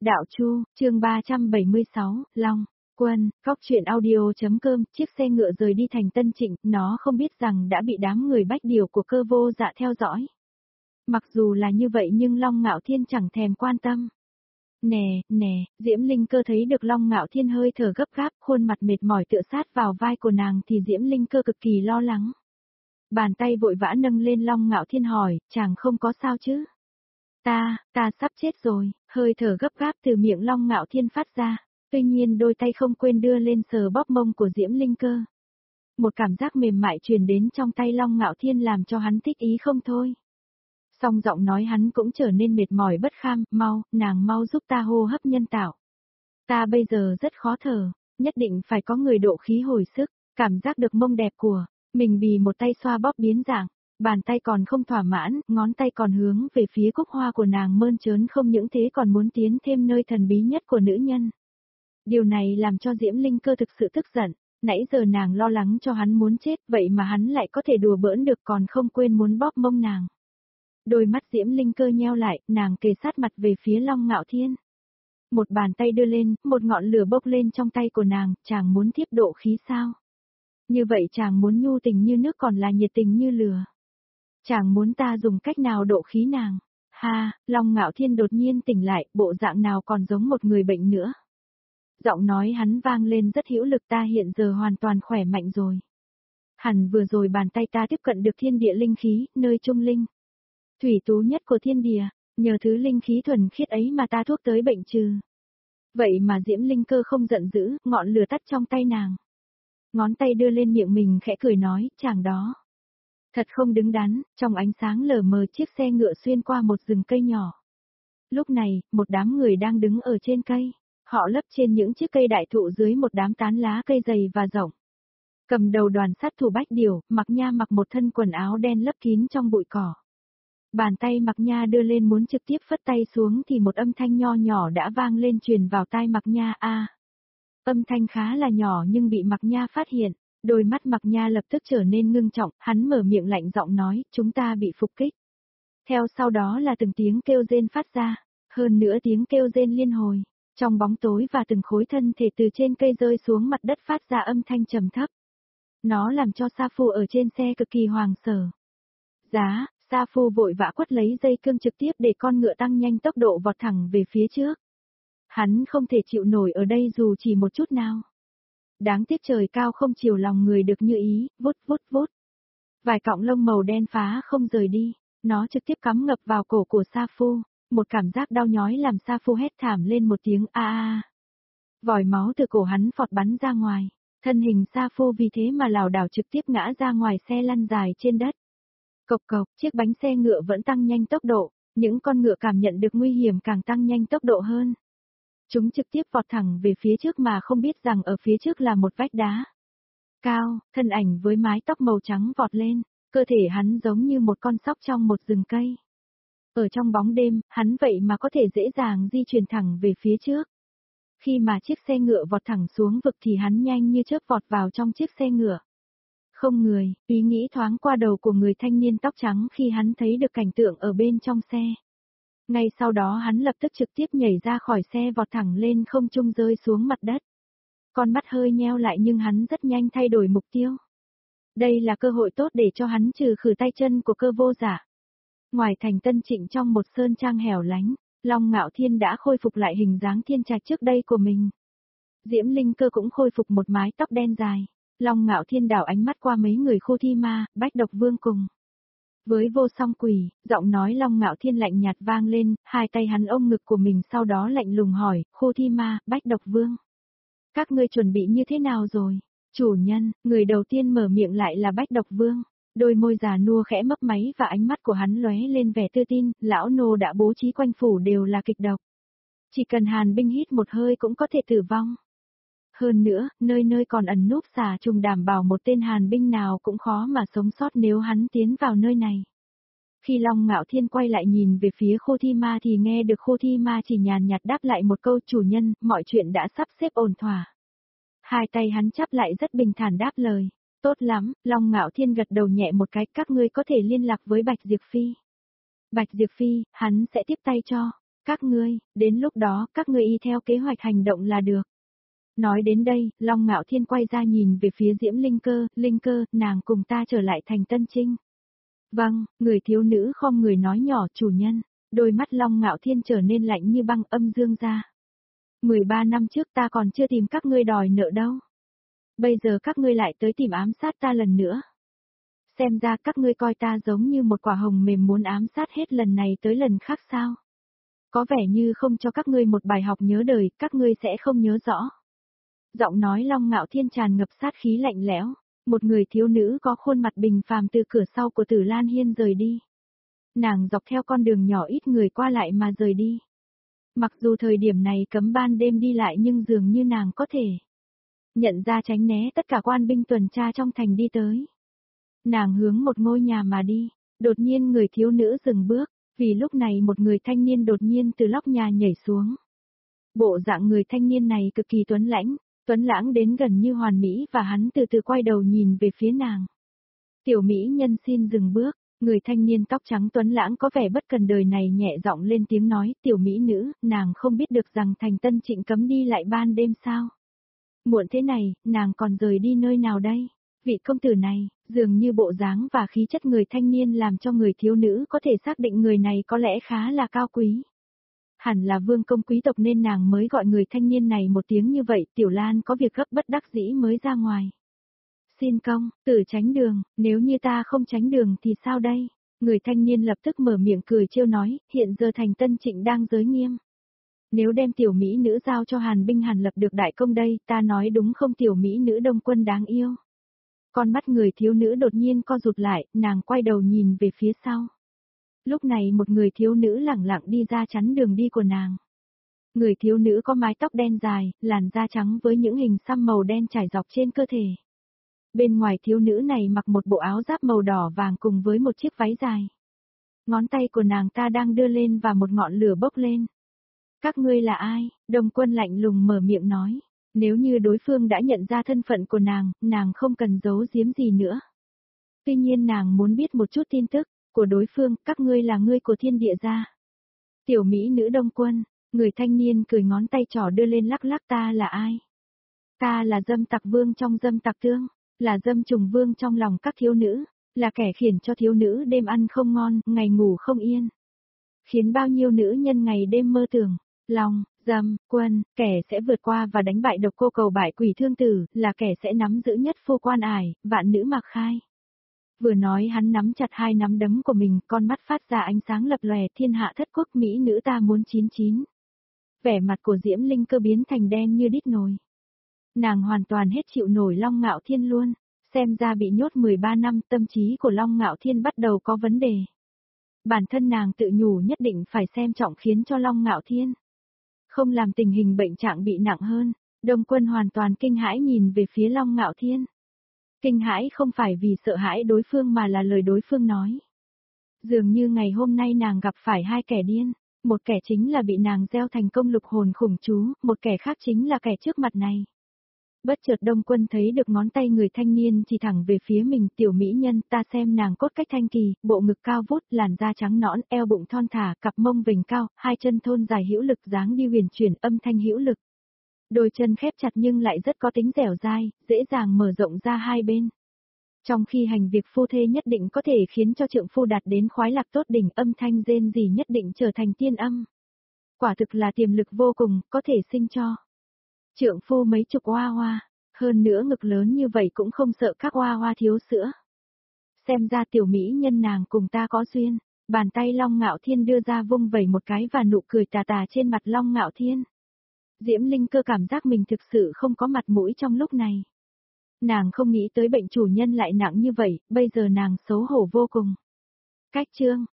Đạo Chu, chương 376, Long, Quân, Góc truyện audio.com, chiếc xe ngựa rời đi thành Tân Trịnh, nó không biết rằng đã bị đám người bách điều của Cơ Vô Dạ theo dõi. Mặc dù là như vậy nhưng Long Ngạo Thiên chẳng thèm quan tâm. Nè, Diễm Linh Cơ thấy được Long Ngạo Thiên hơi thở gấp gáp, khuôn mặt mệt mỏi tựa sát vào vai của nàng thì Diễm Linh Cơ cực kỳ lo lắng. Bàn tay vội vã nâng lên Long Ngạo Thiên hỏi, chàng không có sao chứ? Ta sắp chết rồi, hơi thở gấp gáp từ miệng Long Ngạo Thiên phát ra, tuy nhiên đôi tay không quên đưa lên sờ bóp mông của Diễm Linh Cơ. Một cảm giác mềm mại truyền đến trong tay Long Ngạo Thiên làm cho hắn thích ý không thôi. Song giọng nói hắn cũng trở nên mệt mỏi bất kham, nàng mau giúp ta hô hấp nhân tạo. Ta bây giờ rất khó thở, nhất định phải có người độ khí hồi sức, cảm giác được mông đẹp của mình bì một tay xoa bóp biến dạng. Bàn tay còn không thỏa mãn, ngón tay còn hướng về phía cúc hoa của nàng mơn trớn không những thế còn muốn tiến thêm nơi thần bí nhất của nữ nhân. Điều này làm cho Diễm Linh Cơ thực sự tức giận, nãy giờ nàng lo lắng cho hắn muốn chết, vậy mà hắn lại có thể đùa bỡn được còn không quên muốn bóp mông nàng. Đôi mắt Diễm Linh Cơ nheo lại, nàng kề sát mặt về phía Long Ngạo Thiên. Một bàn tay đưa lên, một ngọn lửa bốc lên trong tay của nàng, chàng muốn tiếp độ khí sao? Như vậy chàng muốn nhu tình như nước còn là nhiệt tình như lửa. Chàng muốn ta dùng cách nào độ khí nàng? Ha, Long Ngạo Thiên đột nhiên tỉnh lại, bộ dạng nào còn giống một người bệnh nữa. Giọng nói hắn vang lên rất hữu lực, ta hiện giờ hoàn toàn khỏe mạnh rồi. Hẳn vừa rồi bàn tay ta tiếp cận được thiên địa linh khí, nơi trung linh. Thủy tú nhất của thiên địa, nhờ thứ linh khí thuần khiết ấy mà ta thuốc tới bệnh trừ. Vậy mà Diễm Linh Cơ không giận dữ, ngọn lửa tắt trong tay nàng. Ngón tay đưa lên miệng mình khẽ cười nói, chàng đó. Thật không đứng đắn, trong ánh sáng lờ mờ chiếc xe ngựa xuyên qua một rừng cây nhỏ. Lúc này, một đám người đang đứng ở trên cây. Họ lấp trên những chiếc cây đại thụ dưới một đám tán lá cây dày và rộng. Cầm đầu đoàn sát thủ Bách Điều, Mặc Nha mặc một thân quần áo đen lấp kín trong bụi cỏ. Bàn tay Mặc Nha đưa lên muốn trực tiếp phất tay xuống thì một âm thanh nho nhỏ đã vang lên truyền vào tai Mặc Nha. Âm thanh khá là nhỏ nhưng bị Mặc Nha phát hiện. Đôi mắt Mặc Nha lập tức trở nên ngưng trọng, hắn mở miệng lạnh giọng nói, chúng ta bị phục kích. Theo sau đó là từng tiếng kêu rên phát ra, hơn nữa tiếng kêu rên liên hồi, trong bóng tối và từng khối thân thể từ trên cây rơi xuống mặt đất phát ra âm thanh trầm thấp. Nó làm cho Sa Phu ở trên xe cực kỳ hoàng sở. Sa Phu vội vã quất lấy dây cương trực tiếp để con ngựa tăng nhanh tốc độ vọt thẳng về phía trước. Hắn không thể chịu nổi ở đây dù chỉ một chút nào. Đáng tiếc trời cao không chiều lòng người được như ý, vút. Vài cọng lông màu đen phá không rời đi, nó trực tiếp cắm ngập vào cổ của Sa Phu, một cảm giác đau nhói làm Sa Phu hét thảm lên một tiếng a. Vòi máu từ cổ hắn phọt bắn ra ngoài, thân hình Sa Phu vì thế mà lảo đảo trực tiếp ngã ra ngoài xe lăn dài trên đất. Cộc, chiếc bánh xe ngựa vẫn tăng nhanh tốc độ, những con ngựa cảm nhận được nguy hiểm càng tăng nhanh tốc độ hơn. Chúng trực tiếp vọt thẳng về phía trước mà không biết rằng ở phía trước là một vách đá. Cao, thân ảnh với mái tóc màu trắng vọt lên, cơ thể hắn giống như một con sóc trong một rừng cây. Ở trong bóng đêm, hắn vậy mà có thể dễ dàng di chuyển thẳng về phía trước. Khi mà chiếc xe ngựa vọt thẳng xuống vực thì hắn nhanh như chớp vọt vào trong chiếc xe ngựa. Không người, ý nghĩ thoáng qua đầu của người thanh niên tóc trắng khi hắn thấy được cảnh tượng ở bên trong xe. Ngay sau đó hắn lập tức trực tiếp nhảy ra khỏi xe vọt thẳng lên không trung rơi xuống mặt đất. Con mắt hơi nheo lại nhưng hắn rất nhanh thay đổi mục tiêu. Đây là cơ hội tốt để cho hắn trừ khử tay chân của Cơ Vô Dạ. Ngoài thành Tân Trịnh trong một sơn trang hẻo lánh, Long Ngạo Thiên đã khôi phục lại hình dáng thiên trạch trước đây của mình. Diễm Linh Cơ cũng khôi phục một mái tóc đen dài. Long Ngạo Thiên đảo ánh mắt qua mấy người Khô Thi Ma, Bách Độc Vương cùng. Với Vô Song Quỷ, giọng nói Long Ngạo Thiên lạnh nhạt vang lên, hai tay hắn ôm ngực của mình sau đó lạnh lùng hỏi, Khô Thi Ma, Bách Độc Vương. Các ngươi chuẩn bị như thế nào rồi? Chủ nhân, người đầu tiên mở miệng lại là Bách Độc Vương. Đôi môi già nua khẽ mấp máy và ánh mắt của hắn lóe lên vẻ tự tin, lão nô đã bố trí quanh phủ đều là kịch độc. Chỉ cần Hàn binh hít một hơi cũng có thể tử vong. Hơn nữa, nơi nơi còn ẩn núp xà trùng đảm bảo một tên Hàn binh nào cũng khó mà sống sót nếu hắn tiến vào nơi này. Khi Long Ngạo Thiên quay lại nhìn về phía Khô Thi Ma thì nghe được Khô Thi Ma chỉ nhàn nhạt đáp lại một câu chủ nhân, mọi chuyện đã sắp xếp ổn thỏa. Hai tay hắn chắp lại rất bình thản đáp lời. Tốt lắm, Long Ngạo Thiên gật đầu nhẹ một cái, các ngươi có thể liên lạc với Bạch Diệp Phi. Bạch Diệp Phi, hắn sẽ tiếp tay cho. Các ngươi, đến lúc đó, các ngươi y theo kế hoạch hành động là được. Nói đến đây, Long Ngạo Thiên quay ra nhìn về phía Diễm Linh Cơ, nàng cùng ta trở lại thành Tân Trinh. Vâng, người thiếu nữ khom người nói nhỏ chủ nhân, đôi mắt Long Ngạo Thiên trở nên lạnh như băng âm dương ra. 13 năm trước ta còn chưa tìm các ngươi đòi nợ đâu. Bây giờ các ngươi lại tới tìm ám sát ta lần nữa. Xem ra các ngươi coi ta giống như một quả hồng mềm muốn ám sát hết lần này tới lần khác sao. Có vẻ như không cho các ngươi một bài học nhớ đời, các ngươi sẽ không nhớ rõ. Giọng nói Long Ngạo Thiên tràn ngập sát khí lạnh lẽo, một người thiếu nữ có khuôn mặt bình phàm từ cửa sau của Tử Lan Hiên rời đi. Nàng dọc theo con đường nhỏ ít người qua lại mà rời đi. Mặc dù thời điểm này cấm ban đêm đi lại nhưng dường như nàng có thể nhận ra tránh né tất cả quan binh tuần tra trong thành đi tới. Nàng hướng một ngôi nhà mà đi, đột nhiên người thiếu nữ dừng bước, vì lúc này một người thanh niên đột nhiên từ lóc nhà nhảy xuống. Bộ dạng người thanh niên này cực kỳ tuấn lãng đến gần như hoàn mỹ và hắn từ từ quay đầu nhìn về phía nàng. Tiểu mỹ nhân xin dừng bước, người thanh niên tóc trắng tuấn lãng có vẻ bất cần đời này nhẹ giọng lên tiếng nói, tiểu mỹ nữ, nàng không biết được rằng thành Tân Trịnh cấm đi lại ban đêm sao? Muộn thế này, nàng còn rời đi nơi nào đây? Vị công tử này, dường như bộ dáng và khí chất người thanh niên làm cho người thiếu nữ có thể xác định người này có lẽ khá là cao quý. Hẳn là vương công quý tộc nên nàng mới gọi người thanh niên này một tiếng như vậy, Tiểu Lan có việc gấp bất đắc dĩ mới ra ngoài. Xin công, tử tránh đường, nếu như ta không tránh đường thì sao đây? Người thanh niên lập tức mở miệng cười trêu nói, hiện giờ thành Tân Trịnh đang giới nghiêm. Nếu đem tiểu mỹ nữ giao cho Hàn binh Hàn lập được đại công đây, ta nói đúng không tiểu mỹ nữ Đông Quân đáng yêu. Con mắt người thiếu nữ đột nhiên co rụt lại, nàng quay đầu nhìn về phía sau. Lúc này một người thiếu nữ lẳng lặng đi ra chắn đường đi của nàng. Người thiếu nữ có mái tóc đen dài, làn da trắng với những hình xăm màu đen trải dọc trên cơ thể. Bên ngoài thiếu nữ này mặc một bộ áo giáp màu đỏ vàng cùng với một chiếc váy dài. Ngón tay của nàng ta đang đưa lên và một ngọn lửa bốc lên. Các ngươi là ai? Đông Quân lạnh lùng mở miệng nói. Nếu như đối phương đã nhận ra thân phận của nàng không cần giấu giếm gì nữa. Tuy nhiên nàng muốn biết một chút tin tức của đối phương, các ngươi là ngươi của Thiên Địa gia. Tiểu mỹ nữ Đông Quân, người thanh niên cười ngón tay trỏ đưa lên lắc lắc, ta là ai? Ta là dâm tặc vương trong dâm tặc tương, là dâm trùng vương trong lòng các thiếu nữ, là kẻ khiến cho thiếu nữ đêm ăn không ngon, ngày ngủ không yên. Khiến bao nhiêu nữ nhân ngày đêm mơ tưởng, lòng, dâm, quân, kẻ sẽ vượt qua và đánh bại độc cô cầu bại quỷ thương tử, là kẻ sẽ nắm giữ nhất phu quan ải, vạn nữ mặc khai. Vừa nói hắn nắm chặt hai nắm đấm của mình, con mắt phát ra ánh sáng lập lòe, thiên hạ thất quốc mỹ nữ ta muốn 99. Vẻ mặt của Diễm Linh Cơ biến thành đen như đít nồi. Nàng hoàn toàn hết chịu nổi Long Ngạo Thiên luôn, xem ra bị nhốt 13 năm, tâm trí của Long Ngạo Thiên bắt đầu có vấn đề. Bản thân nàng tự nhủ nhất định phải xem trọng khiến cho Long Ngạo Thiên không làm tình hình bệnh trạng bị nặng hơn. Đông Quân hoàn toàn kinh hãi nhìn về phía Long Ngạo Thiên. Kinh hãi không phải vì sợ hãi đối phương mà là lời đối phương nói. Dường như ngày hôm nay nàng gặp phải hai kẻ điên, một kẻ chính là bị nàng gieo thành công lục hồn khủng chú, một kẻ khác chính là kẻ trước mặt này. Bất chợt Đông Quân thấy được ngón tay người thanh niên chỉ thẳng về phía mình, tiểu mỹ nhân, ta xem nàng cốt cách thanh kỳ, bộ ngực cao vút, làn da trắng nõn, eo bụng thon thả, cặp mông vành cao, hai chân thon dài hữu lực, dáng đi huyền chuyển, âm thanh hữu lực. Đôi chân khép chặt nhưng lại rất có tính dẻo dai, dễ dàng mở rộng ra hai bên. Trong khi hành việc phu thê nhất định có thể khiến cho trượng phu đạt đến khoái lạc tốt đỉnh, âm thanh rên rỉ nhất định trở thành tiên âm. Quả thực là tiềm lực vô cùng, có thể sinh cho trượng phu mấy chục oa oa, hơn nữa ngực lớn như vậy cũng không sợ các oa oa thiếu sữa. Xem ra tiểu mỹ nhân nàng cùng ta có duyên, bàn tay Long Ngạo Thiên đưa ra vung vẩy một cái và nụ cười tà tà trên mặt Long Ngạo Thiên. Diễm Linh Cơ cảm giác mình thực sự không có mặt mũi trong lúc này. Nàng không nghĩ tới bệnh chủ nhân lại nặng như vậy, bây giờ nàng xấu hổ vô cùng. Cách chương